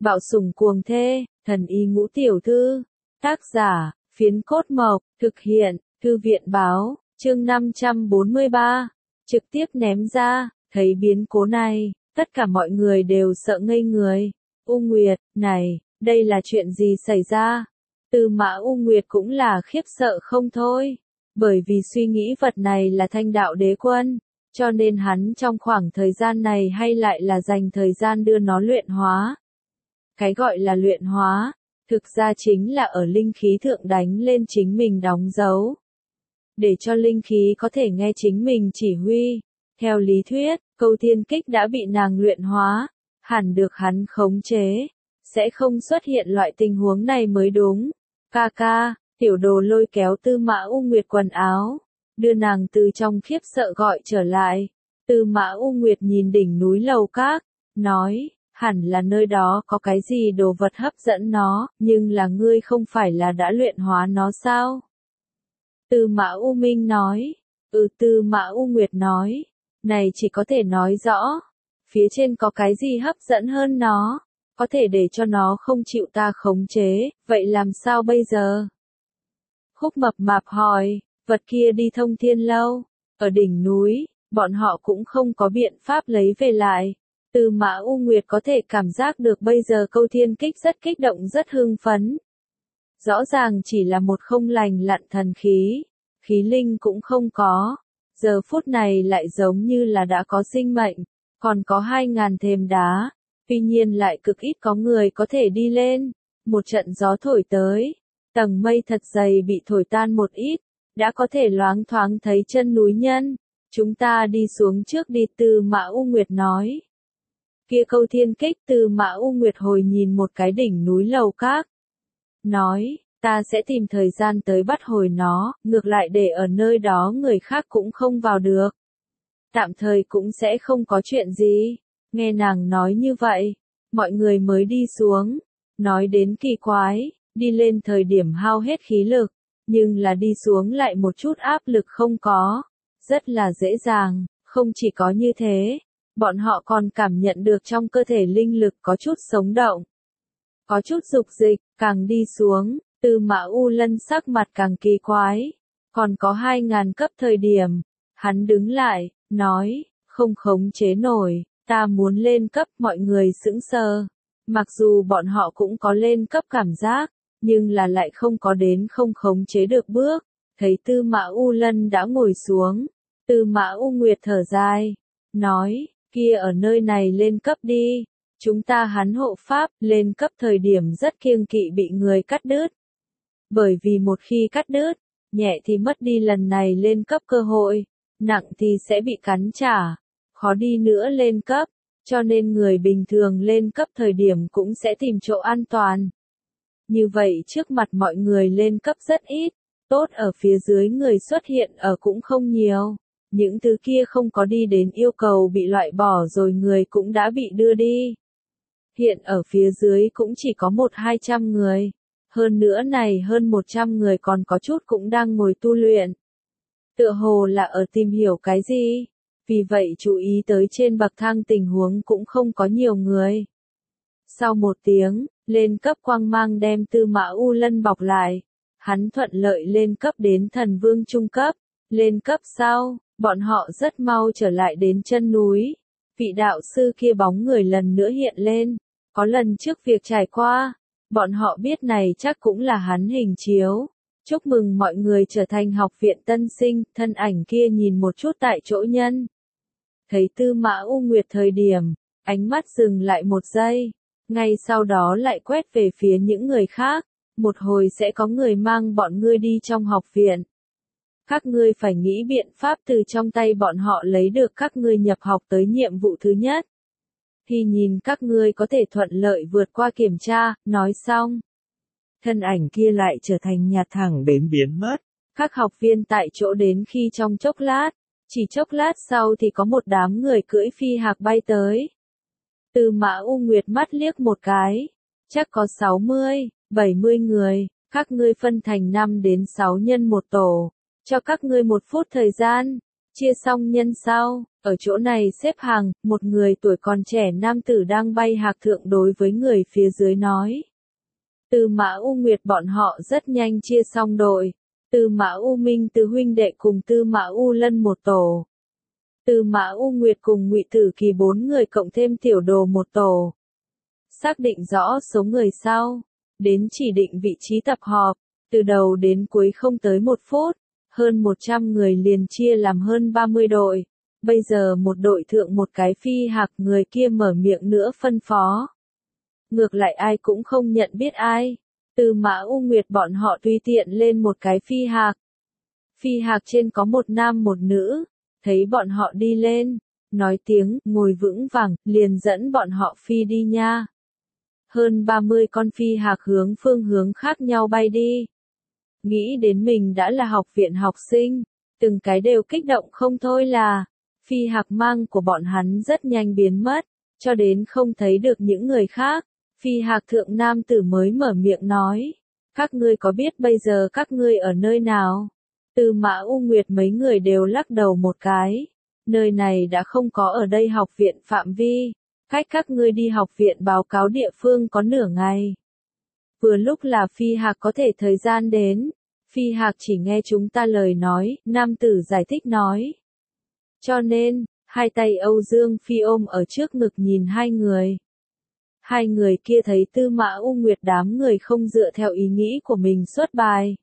Bạo sủng cuồng thê, thần y ngũ tiểu thư. Tác giả, Phiến Cốt Mộc, thực hiện, Thư viện báo, chương 543. Trực tiếp ném ra, thấy biến cố này, tất cả mọi người đều sợ ngây người. U Nguyệt, này, đây là chuyện gì xảy ra? Tư Mã U Nguyệt cũng là khiếp sợ không thôi, bởi vì suy nghĩ vật này là Thanh Đạo Đế Quân, cho nên hắn trong khoảng thời gian này hay lại là dành thời gian đưa nó luyện hóa. Cái gọi là luyện hóa, thực ra chính là ở linh khí thượng đánh lên chính mình đóng dấu. Để cho linh khí có thể nghe chính mình chỉ huy. Theo lý thuyết, Câu Thiên Kích đã bị nàng luyện hóa, hẳn được hắn khống chế, sẽ không xuất hiện loại tình huống này mới đúng. Ca ca, tiểu đồ lôi kéo Tư Mã U Nguyệt quần áo, đưa nàng từ trong khiếp sợ gọi trở lại. Tư Mã U Nguyệt nhìn đỉnh núi lầu các, nói, hẳn là nơi đó có cái gì đồ vật hấp dẫn nó, nhưng là ngươi không phải là đã luyện hóa nó sao? Tư Mã U Minh nói, Tư Mã U Nguyệt nói, này chỉ có thể nói rõ, phía trên có cái gì hấp dẫn hơn nó, có thể để cho nó không chịu ta khống chế, vậy làm sao bây giờ? Khúc Mập Mạp hỏi, vật kia đi Thông Thiên Lâu, ở đỉnh núi, bọn họ cũng không có biện pháp lấy về lại. Tư Mã U Nguyệt có thể cảm giác được bây giờ Câu Thiên Kích rất kích động rất hưng phấn. Rõ ràng chỉ là một không lành lặn thần khí, khí linh cũng không có, giờ phút này lại giống như là đã có sinh mệnh, còn có 2000 thềm đá, tuy nhiên lại cực ít có người có thể đi lên. Một trận gió thổi tới, tầng mây thật dày bị thổi tan một ít, đã có thể loáng thoáng thấy chân núi nhân. Chúng ta đi xuống trước đi, Tư Mã U Nguyệt nói. Kia Câu Thiên Kích, Tư Mã U Nguyệt hồi nhìn một cái đỉnh núi lầu các, nói, ta sẽ tìm thời gian tới bắt hồi nó, ngược lại để ở nơi đó người khác cũng không vào được. Tạm thời cũng sẽ không có chuyện gì. Nghe nàng nói như vậy, mọi người mới đi xuống. Nói đến kỳ quái, đi lên thời điểm hao hết khí lực, nhưng là đi xuống lại một chút áp lực không có. Rất là dễ dàng, không chỉ có như thế, bọn họ còn cảm nhận được trong cơ thể linh lực có chút sống động, có chút dục dịch. Càng đi xuống, Tư Mã U Lân sắc mặt càng kỳ quái. Còn có 2000 cấp thời điểm, hắn đứng lại, nói, không khống chế nổi, ta muốn lên cấp. Mọi người sững sờ. Mặc dù bọn họ cũng có lên cấp cảm giác, nhưng là lại không có đến không khống chế được bước. Thấy Tư Mã U Lân đã ngồi xuống, Tư Mã U Nguyệt thở dài, nói, kia ở nơi này lên cấp đi. Chúng ta hắn hộ pháp, lên cấp thời điểm rất kiêng kỵ bị người cắt đứt. Bởi vì một khi cắt đứt, nhẹ thì mất đi lần này lên cấp cơ hội, nặng thì sẽ bị cắn trả, khó đi nữa lên cấp, cho nên người bình thường lên cấp thời điểm cũng sẽ tìm chỗ an toàn. Như vậy trước mặt mọi người lên cấp rất ít, tốt ở phía dưới người xuất hiện ở cũng không nhiều. Những thứ kia không có đi đến yêu cầu bị loại bỏ rồi người cũng đã bị đưa đi. Hiện ở phía dưới cũng chỉ có 100-200 người. Hơn nữa này hơn 100 người còn có chút cũng đang ngồi tu luyện. Tựa hồ là ở tìm hiểu cái gì. Vì vậy chú ý tới trên bậc thang tình huống cũng không có nhiều người. Sau một tiếng, lên cấp quang mang đem Tư Mã U Lân bọc lại. Hắn thuận lợi lên cấp đến thần vương trung cấp. Lên cấp sau, bọn họ rất mau trở lại đến chân núi. Vị đạo sư kia bóng người lần nữa hiện lên. Có lần trước việc trải qua, bọn họ biết này chắc cũng là hắn hình chiếu. Chúc mừng mọi người trở thành học viện tân sinh. Thân ảnh kia nhìn một chút tại chỗ nhân. Thấy Tư Mã U Nguyệt thời điểm, ánh mắt dừng lại một giây. Ngay sau đó lại quét về phía những người khác. Một hồi sẽ có người mang bọn ngươi đi trong học viện. Các ngươi phải nghĩ biện pháp từ trong tay bọn họ lấy được các ngươi nhập học tới nhiệm vụ thứ nhất. Thì nhìn các ngươi có thể thuận lợi vượt qua kiểm tra. Nói xong, thân ảnh kia lại trở thành nhạt thẳng đến biến mất. Các học viên tại chỗ đến khi trong chốc lát, chỉ chốc lát sau thì có một đám người cưỡi phi hạc bay tới. Tư Mã U Nguyệt mắt liếc một cái, chắc có 60-70 người, các ngươi phân thành 5 đến 6 nhân một tổ, cho các ngươi 1 phút thời gian, chia xong nhân sau, Ở chỗ này xếp hàng, một người tuổi còn trẻ nam tử đang bay hạc thượng đối với người phía dưới nói. Tư Mã U Nguyệt bọn họ rất nhanh chia xong đội. Tư Mã U Minh Tư huynh đệ cùng Tư Mã U Lân một tổ. Tư Mã U Nguyệt cùng Ngụy Tử Kỳ 4 người cộng thêm Tiểu Đồ một tổ. Xác định rõ số người sau, đến chỉ định vị trí tập họp, từ đầu đến cuối không tới 1 phút, hơn 100 người liền chia làm hơn 30 đội. Bây giờ một đội thượng một cái phi hạc, người kia mở miệng nữa phân phó. Ngược lại ai cũng không nhận biết ai. Tư Mã U Nguyệt bọn họ tùy tiện lên một cái phi hạc. Phi hạc trên có một nam một nữ, thấy bọn họ đi lên, nói tiếng, ngồi vững vàng, liền dẫn bọn họ phi đi nha. Hơn 30 con phi hạc hướng phương hướng khác nhau bay đi. Nghĩ đến mình đã là học viện học sinh, từng cái đều kích động không thôi là. Phi hạc mang của bọn hắn rất nhanh biến mất, cho đến không thấy được những người khác. Phi hạc thượng nam tử mới mở miệng nói. Các ngươi có biết bây giờ các ngươi ở nơi nào? Tư Mã U Nguyệt mấy người đều lắc đầu một cái. Nơi này đã không có ở đây học viện phạm vi. Cách các ngươi đi học viện báo cáo địa phương có nửa ngày. Vừa lúc là phi hạc có thể thời gian đến. Phi hạc chỉ nghe chúng ta lời nói, nam tử giải thích nói. Cho nên, hai tay Âu Dương Phi ôm ở trước ngực nhìn hai người. Hai người kia thấy Tư Mã U Nguyệt đám người không dựa theo ý nghĩ của mình xuất bài.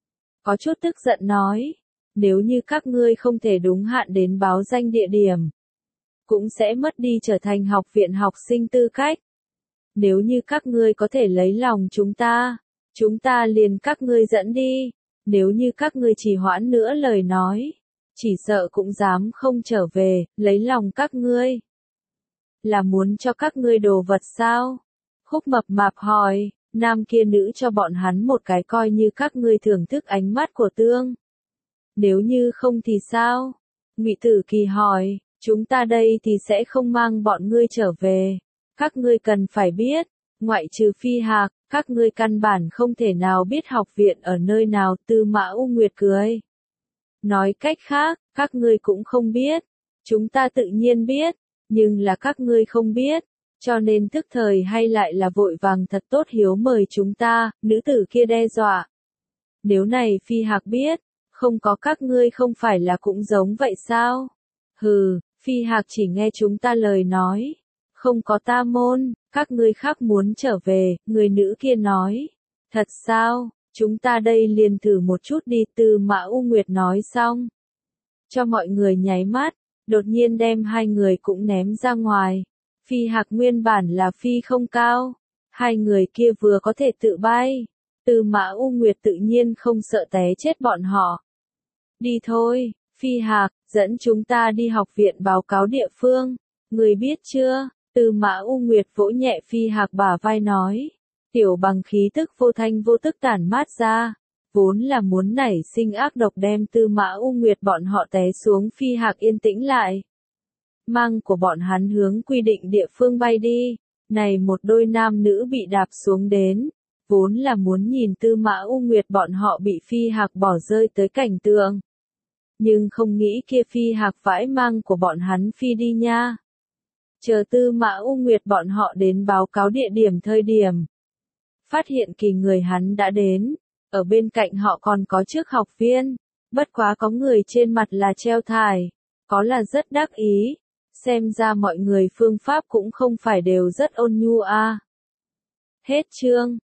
Có chút tức giận nói, nếu như các ngươi không thể đúng hạn đến báo danh địa điểm, cũng sẽ mất đi trở thành học viện học sinh tư cách. Nếu như các ngươi có thể lấy lòng chúng ta liền các ngươi dẫn đi. Nếu như các ngươi trì hoãn nữa lời nói, chỉ sợ cũng dám không trở về, lấy lòng các ngươi. Là muốn cho các ngươi đồ vật sao? Khúc Mập Mạp hỏi, nam kia nữ cho bọn hắn một cái coi như các ngươi thưởng thức ánh mắt của tương. Nếu như không thì sao? Ngụy Tử Kỳ hỏi, chúng ta đây thì sẽ không mang bọn ngươi trở về. Các ngươi cần phải biết, ngoại trừ phi hạc, các ngươi căn bản không thể nào biết học viện ở nơi nào. Tư Mã U Nguyệt cười. Nói cách khác, các ngươi cũng không biết. Chúng ta tự nhiên biết, nhưng là các ngươi không biết. Cho nên tức thời hay lại là vội vàng thật tốt hiếu mời chúng ta, nữ tử kia đe dọa. Nếu này phi hạc biết, không có các ngươi không phải là cũng giống vậy sao? Hừ, phi hạc chỉ nghe chúng ta lời nói. Không có ta môn, các ngươi khác muốn trở về, người nữ kia nói. Thật sao, chúng ta đây liền thử một chút đi. Tư Mã U Nguyệt nói xong. Cho mọi người nháy mắt, đột nhiên đem hai người cũng ném ra ngoài. Phi hạc nguyên bản là phi không cao. Hai người kia vừa có thể tự bay. Tư Mã U Nguyệt tự nhiên không sợ té chết bọn họ. Đi thôi, phi hạc, dẫn chúng ta đi học viện báo cáo địa phương. Người biết chưa? Tư Mã U Nguyệt vỗ nhẹ phi hạc bả vai nói. Tiểu bằng khí tức vô thanh vô tức tản mát ra. Vốn là muốn nảy sinh ác độc đem Tư Mã U Nguyệt bọn họ té xuống. Phi hạc yên tĩnh lại. Mang của bọn hắn hướng quy định địa phương bay đi. Này một đôi nam nữ bị đạp xuống đến. Vốn là muốn nhìn Tư Mã U Nguyệt bọn họ bị phi hạc bỏ rơi tới cảnh tượng. Nhưng không nghĩ kia phi hạc vãi mang của bọn hắn phi đi nha. Chờ Tư Mã U Nguyệt bọn họ đến báo cáo địa điểm thời điểm. Phát hiện kỳ người hắn đã đến. Ở bên cạnh họ còn có trước học viên. Bất quá có người trên mặt là treo thải. Có là rất đắc ý. Xem ra mọi người phương pháp cũng không phải đều rất ôn nhu a. Hết chương.